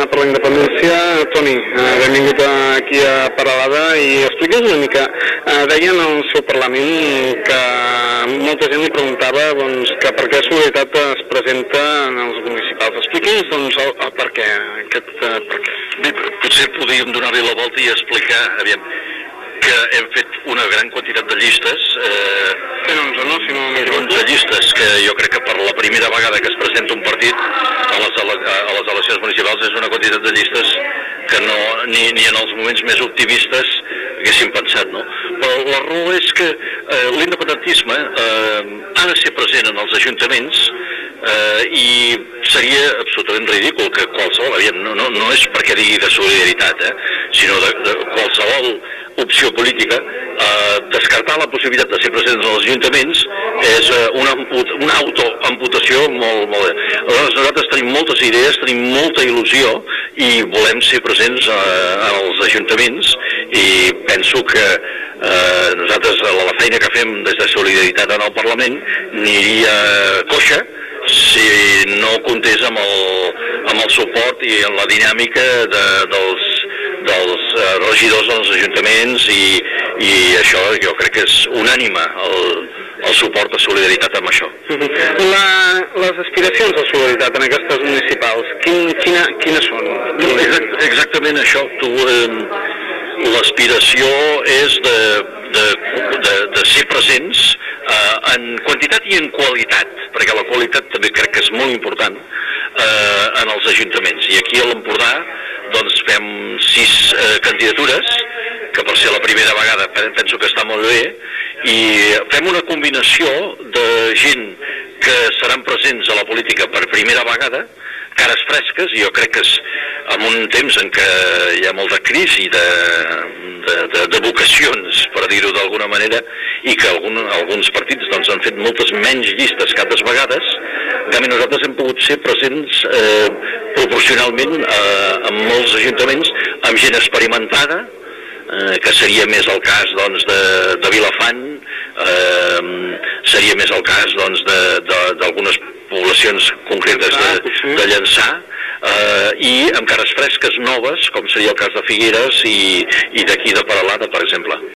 Catalana per la Independència. Toni, benvingut aquí a Peralada i expliques una mica. Deien al seu Parlament que molta gent li preguntava que per què Solidaritat es presenta en els municipals. Expliqui'ns el per què. Bé, potser podríem donar-li la volta i explicar, que hem fet una gran quantitat de llistes, de llistes que jo crec que per la primera vegada que es presenta un partit a les eleccions municipals és una quantitat de llistes que ni en els moments més optimistes haguéssim pensat, no? Però la raó és que l'independentisme ha de ser present en els ajuntaments i seria absolutament ridícul que qualsevol, no és perquè digui de solidaritat, sinó de qualsevol opció política, descartar la possibilitat de ser presents als ajuntaments és una autoamputació molt... Aleshores, nosaltres tenim moltes idees, tenim molta il·lusió i volem ser presents als ajuntaments i penso que nosaltres la feina que fem des de Solidaritat en el Parlament aniria coixa si no comptés amb el suport i en la dinàmica dels regidors dels ajuntaments i això jo crec que és unànime el suport a Solidaritat amb això. Les aspiracions de Solidaritat en aquestes municipals, quines són? Exactament això. L'aspiració és de ser presents en quantitat i en qualitat, perquè la qualitat també crec que és molt important en els ajuntaments. I aquí a l'Empordà doncs fem 6 candidatures, que per ser la primera vegada penso que està molt bé, i fem una combinació de gent que seran presents a la política per primera vegada, cares fresques, i jo crec que és en un temps en què hi ha molta crisi de vocacions, per dir-ho d'alguna manera, i que alguns partits doncs, han fet moltes menys llistes que altres vegades. En canvi, nosaltres hem pogut ser presents proporcionalment en molts ajuntaments amb gent experimentada, que seria més el cas doncs, de Vilafant, seria més el cas doncs, d'algunes poblacions concretes de Llançà, i amb cares fresques noves, com seria el cas de Figueres i d'aquí de Peralada, per exemple.